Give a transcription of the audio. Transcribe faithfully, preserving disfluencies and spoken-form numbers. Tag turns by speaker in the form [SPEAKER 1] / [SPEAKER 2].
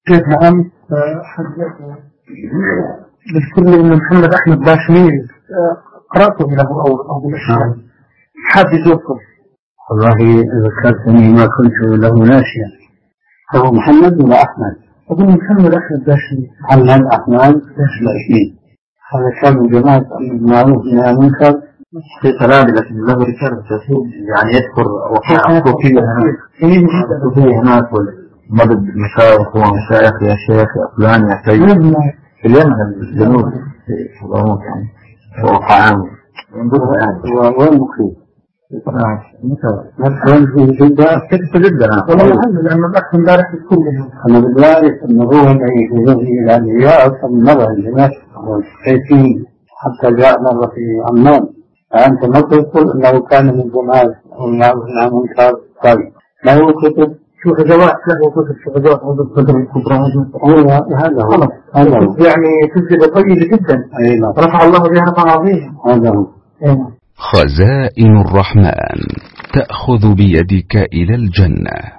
[SPEAKER 1] شيخنا أمس بالكل إن محمد أحمد باشميل قرأته من أبو أول أبو الأشياء حاب يزوركم.
[SPEAKER 2] والله ذكرتني ما كنت له ناسيا. هو محمد ولا أحمد؟
[SPEAKER 1] أقول محمد أحمد باشميل.
[SPEAKER 2] محمد أحمد باشميل هذا كان من جماعة المعروف من المنكر في طلاب، لكن له رسالة تسوق يعني يذكر وقائع صوفية هناك صوفية هناك مدد مشايخ ومشايخ يا شيخ يا فلان يا سيد في اليمن الجنوب في الغرموت يعني وقعام وين مخيف مثلا في جدة كنت في جدة أنا
[SPEAKER 1] والله الحمد لله أنا بحث امبارح كلهم.
[SPEAKER 2] أنا بالعارف أن هو اللي يجوز إلى الأنبياء أصلا مرة الناس والسيفين حتى جاء مرة في عمان. أنت ما تقول أنه كان من جماعة من منكر طيب ما هو كتب
[SPEAKER 1] شو غزوات له كتب شو غزوات هذا القدر الكبرى
[SPEAKER 2] هذا هو
[SPEAKER 1] هذا يعني سلسلة طيبة جدا.
[SPEAKER 2] أيوة.
[SPEAKER 1] رفع الله بها رفع عظيم.
[SPEAKER 2] هذا هو.
[SPEAKER 3] خزائن الرحمن تأخذ بيدك إلى الجنة.